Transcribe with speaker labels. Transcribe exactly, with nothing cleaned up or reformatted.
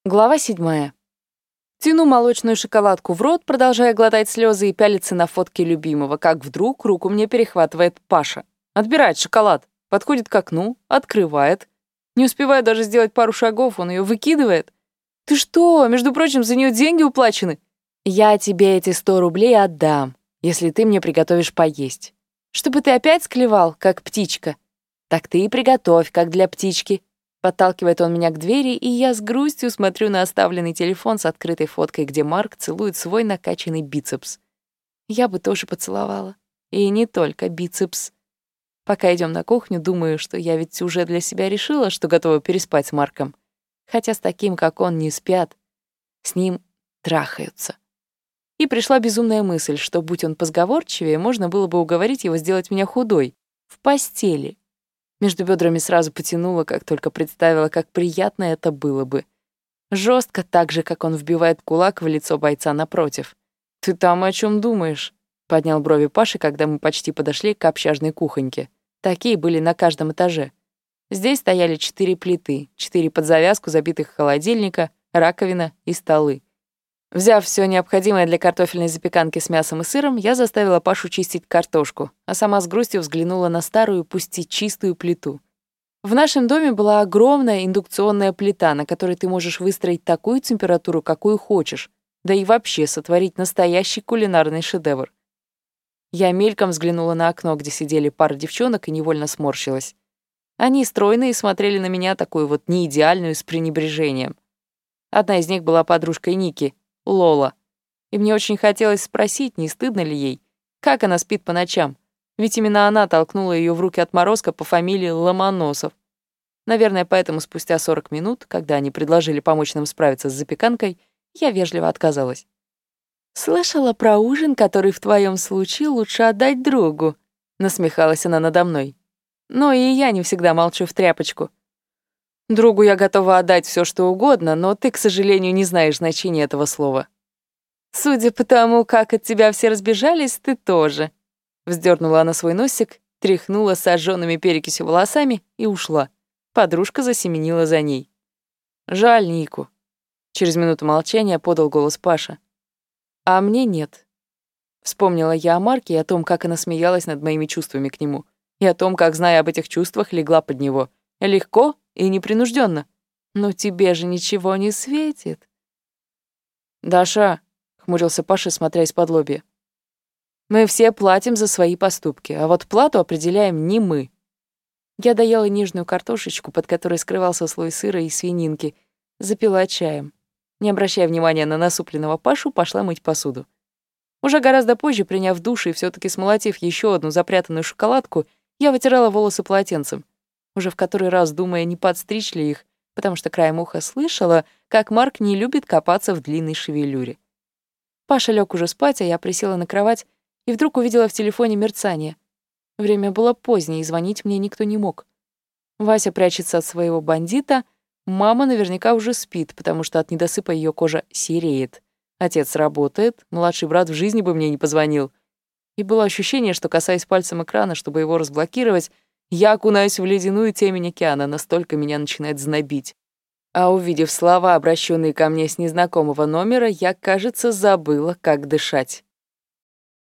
Speaker 1: Глава седьмая. Тяну молочную шоколадку в рот, продолжая глотать слезы и пялиться на фотки любимого, как вдруг руку мне перехватывает Паша. Отбирает шоколад, подходит к окну, открывает. Не успеваю даже сделать пару шагов, он ее выкидывает. «Ты что? Между прочим, за нее деньги уплачены». «Я тебе эти сто рублей отдам, если ты мне приготовишь поесть. Чтобы ты опять склевал, как птичка. Так ты и приготовь, как для птички». Подталкивает он меня к двери, и я с грустью смотрю на оставленный телефон с открытой фоткой, где Марк целует свой накачанный бицепс. Я бы тоже поцеловала. И не только бицепс. Пока идем на кухню, думаю, что я ведь уже для себя решила, что готова переспать с Марком. Хотя с таким, как он, не спят. С ним трахаются. И пришла безумная мысль, что, будь он позговорчивее, можно было бы уговорить его сделать меня худой. В постели. Между бедрами сразу потянуло, как только представила, как приятно это было бы. Жестко, так же, как он вбивает кулак в лицо бойца напротив. «Ты там о чем думаешь?» — поднял брови Паша, когда мы почти подошли к общажной кухоньке. Такие были на каждом этаже. Здесь стояли четыре плиты, четыре под завязку забитых холодильника, раковина и столы. Взяв все необходимое для картофельной запеканки с мясом и сыром, я заставила Пашу чистить картошку, а сама с грустью взглянула на старую, пусть и чистую плиту. В нашем доме была огромная индукционная плита, на которой ты можешь выстроить такую температуру, какую хочешь, да и вообще сотворить настоящий кулинарный шедевр. Я мельком взглянула на окно, где сидели пара девчонок, и невольно сморщилась. Они стройные смотрели на меня, такую вот неидеальную, с пренебрежением. Одна из них была подружкой Ники, Лола. И мне очень хотелось спросить, не стыдно ли ей, как она спит по ночам. Ведь именно она толкнула ее в руки отморозка по фамилии Ломоносов. Наверное, поэтому спустя сорок минут, когда они предложили помочь нам справиться с запеканкой, я вежливо отказалась. «Слышала про ужин, который в твоем случае лучше отдать другу», — насмехалась она надо мной. Но и я не всегда молчу в тряпочку. Другу я готова отдать все, что угодно, но ты, к сожалению, не знаешь значения этого слова. Судя по тому, как от тебя все разбежались, ты тоже. Вздернула она свой носик, тряхнула сожженными перекисью волосами и ушла. Подружка засеменила за ней. Жаль Нику. Через минуту молчания подал голос Паша. А мне нет. Вспомнила я о Марке и о том, как она смеялась над моими чувствами к нему, и о том, как, зная об этих чувствах, легла под него. Легко и непринужденно. Но тебе же ничего не светит. «Даша», — хмурился Паша, смотря из-под лобья, «мы все платим за свои поступки, а вот плату определяем не мы». Я доела нежную картошечку, под которой скрывался слой сыра и свининки, запила чаем. Не обращая внимания на насупленного Пашу, пошла мыть посуду. Уже гораздо позже, приняв душ и всё-таки смолотив еще одну запрятанную шоколадку, я вытирала волосы полотенцем. Уже в который раз думая, не подстричь ли их, потому что краем уха слышала, как Марк не любит копаться в длинной шевелюре. Паша лег уже спать, а я присела на кровать и вдруг увидела в телефоне мерцание. Время было позднее, и звонить мне никто не мог. Вася прячется от своего бандита, мама наверняка уже спит, потому что от недосыпа ее кожа сереет. Отец работает, младший брат в жизни бы мне не позвонил. И было ощущение, что, касаясь пальцем экрана, чтобы его разблокировать, я окунаюсь в ледяную темень океана, настолько меня начинает знобить. А увидев слова, обращенные ко мне с незнакомого номера, я, кажется, забыла, как дышать.